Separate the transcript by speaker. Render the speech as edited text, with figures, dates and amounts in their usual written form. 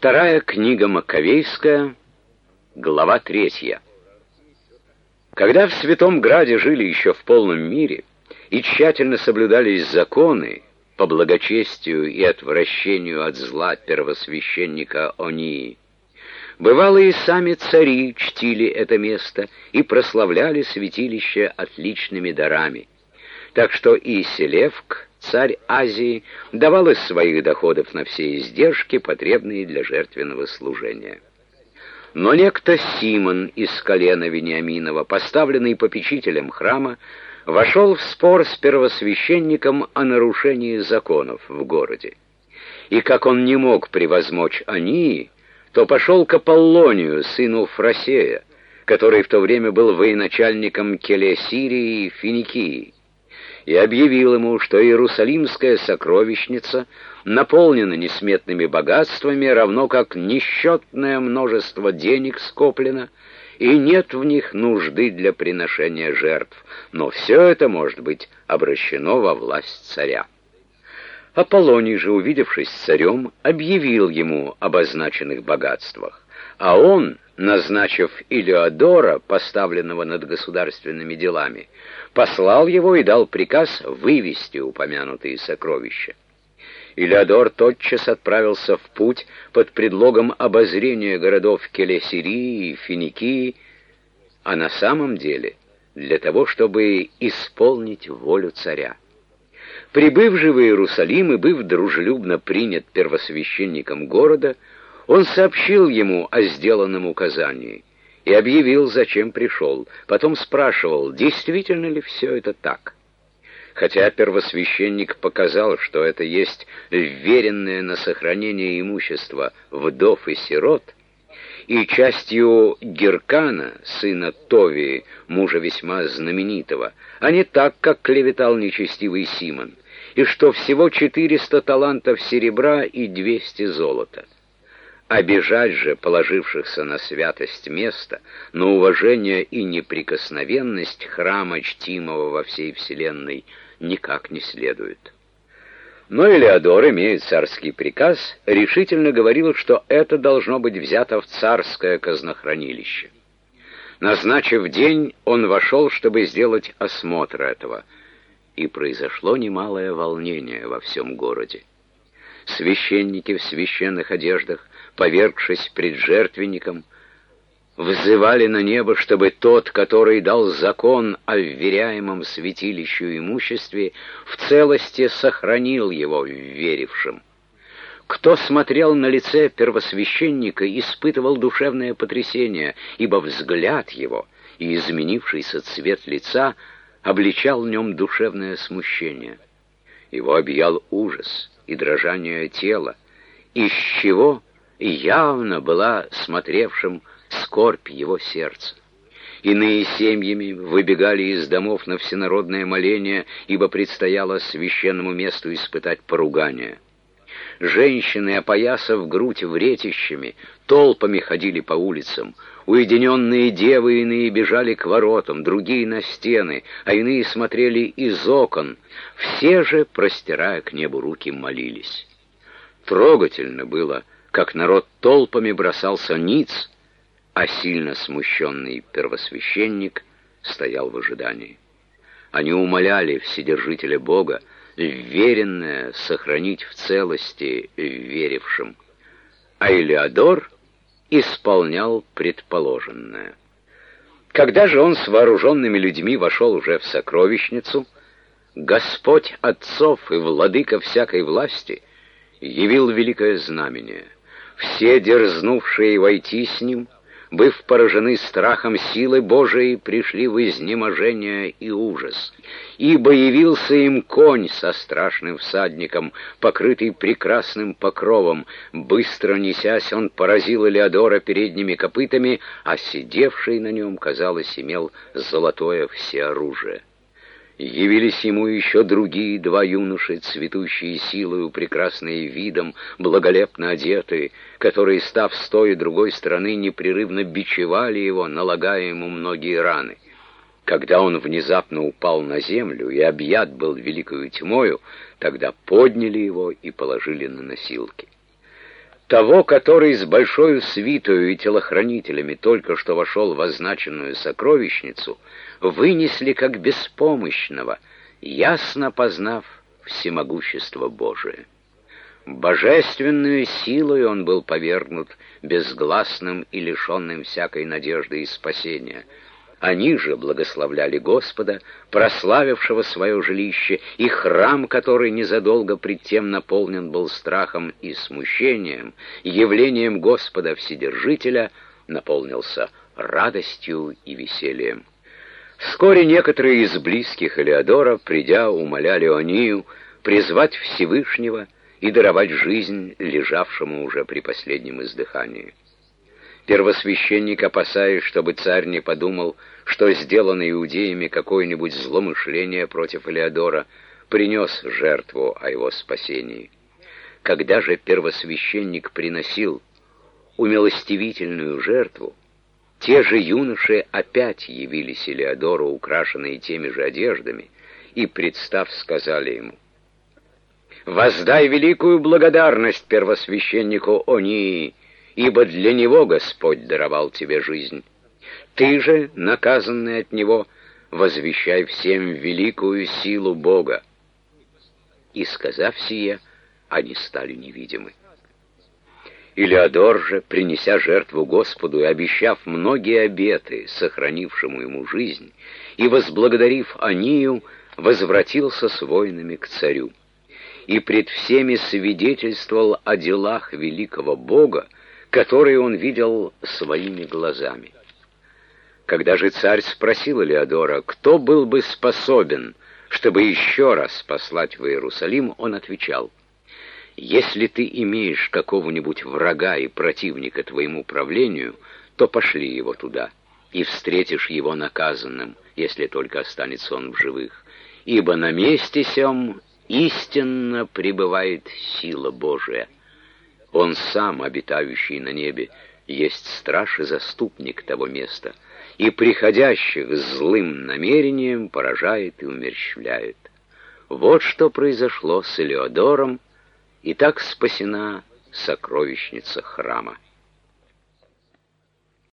Speaker 1: Вторая книга Маковейская, глава 3. Когда в Святом Граде жили еще в полном мире и тщательно соблюдались законы по благочестию и отвращению от зла первосвященника Онии, бывало, и сами цари чтили это место и прославляли святилище отличными дарами. Так что и Селевк, царь Азии, давал из своих доходов на все издержки, потребные для жертвенного служения. Но некто Симон из колена Вениаминова, поставленный попечителем храма, вошел в спор с первосвященником о нарушении законов в городе. И как он не мог превозмочь Онии, то пошел к Аполлонию, сыну Фросея, который в то время был военачальником Келесирии и Финикии, и объявил ему, что Иерусалимская сокровищница наполнена несметными богатствами, равно как несчетное множество денег скоплено, и нет в них нужды для приношения жертв, но все это может быть обращено во власть царя. Аполлоний же, увидевшись с царем, объявил ему об означенных богатствах, а он, назначив Илеодора, поставленного над государственными делами, послал его и дал приказ вывести упомянутые сокровища. Илеодор тотчас отправился в путь под предлогом обозрения городов Келесирии и Финикии, а на самом деле для того, чтобы исполнить волю царя. Прибыв же в Иерусалим и быв дружелюбно принят первосвященником города, он сообщил ему о сделанном указании и объявил, зачем пришел. Потом спрашивал, действительно ли все это так. Хотя первосвященник показал, что это есть вверенное на сохранение имущество вдов и сирот, и частью Гиркана, сына Товии, мужа весьма знаменитого, а не так, как клеветал нечестивый Симон, и что всего 400 талантов серебра и 200 золота. Обижать же положившихся на святость места, на уважение и неприкосновенность храма, чтимого во всей вселенной, никак не следует. Но Илеодор, имея царский приказ, решительно говорил, что это должно быть взято в царское казнохранилище. Назначив день, он вошел, чтобы сделать осмотр этого, и произошло немалое волнение во всем городе. Священники в священных одеждах, повергшись пред жертвенником, взывали на небо, чтобы тот, который дал закон о вверяемом святилищу имуществе, в целости сохранил его верившим. Кто смотрел на лице первосвященника, испытывал душевное потрясение, ибо взгляд его и изменившийся цвет лица обличал в нем душевное смущение. Его объял ужас и дрожание тела, из чего явно была смотревшим скорбь его сердца. Иные семьями выбегали из домов на всенародное моление, ибо предстояло священному месту испытать поругание. Женщины, опоясав грудь вретищами, толпами ходили по улицам. Уединенные девы иные бежали к воротам, другие на стены, а иные смотрели из окон. Все же, простирая к небу руки, молились. Трогательно было, как народ толпами бросался ниц, а сильно смущенный первосвященник стоял в ожидании. Они умоляли Вседержителя Бога, веренное сохранить в целости верившим, а Илеодор исполнял предположенное. Когда же он с вооруженными людьми вошел уже в сокровищницу, Господь отцов и владыка всякой власти явил великое знамение. Все дерзнувшие войти с ним, быв поражены страхом силы Божией, пришли в изнеможение и ужас. Ибо явился им конь со страшным всадником, покрытый прекрасным покровом. Быстро несясь, он поразил Илеодора передними копытами, а сидевший на нем, казалось, имел золотое всеоружие. Явились ему еще другие два юноши, цветущие силою, прекрасные видом, благолепно одетые, которые, став с той и другой стороны, непрерывно бичевали его, налагая ему многие раны. Когда он внезапно упал на землю и объят был великою тьмою, тогда подняли его и положили на носилки. того, который с большою свитою и телохранителями только что вошел в означенную сокровищницу, вынесли как беспомощного, ясно познав всемогущество Божие. Божественную силой он был повергнут безгласным и лишенным всякой надежды и спасения. Они же благословляли Господа, прославившего свое жилище, и храм, который незадолго пред тем наполнен был страхом и смущением, явлением Господа Вседержителя, наполнился радостью и весельем. Вскоре некоторые из близких Элеодора, придя, умоляли Онию призвать Всевышнего и даровать жизнь лежавшему уже при последнем издыхании. Первосвященник, опасаясь, чтобы царь не подумал, что сделано иудеями какое-нибудь злоумышление против Элеодора, принес жертву о его спасении. Когда же первосвященник приносил умилостивительную жертву, те же юноши опять явились Элеодору, украшенные теми же одеждами, и, представ, сказали ему: «Воздай великую благодарность первосвященнику Онии, ибо для него Господь даровал тебе жизнь. Ты же, наказанный от него, возвещай всем великую силу Бога». И, сказав сие, они стали невидимы. Элеодор же, принеся жертву Господу и обещав многие обеты, сохранившему ему жизнь, и возблагодарив Онию, возвратился с воинами к царю. И пред всеми свидетельствовал о делах великого Бога, которые он видел своими глазами. Когда же царь спросил Элеодора, кто был бы способен, чтобы еще раз послать в Иерусалим, он отвечал: «Если ты имеешь какого-нибудь врага и противника твоему правлению, то пошли его туда, и встретишь его наказанным, если только останется он в живых. Ибо на месте сем истинно пребывает сила Божия. Он сам, обитающий на небе, есть страж и заступник того места, и приходящих с злым намерением поражает и умерщвляет». Вот что произошло с Элеодором, и так спасена сокровищница храма.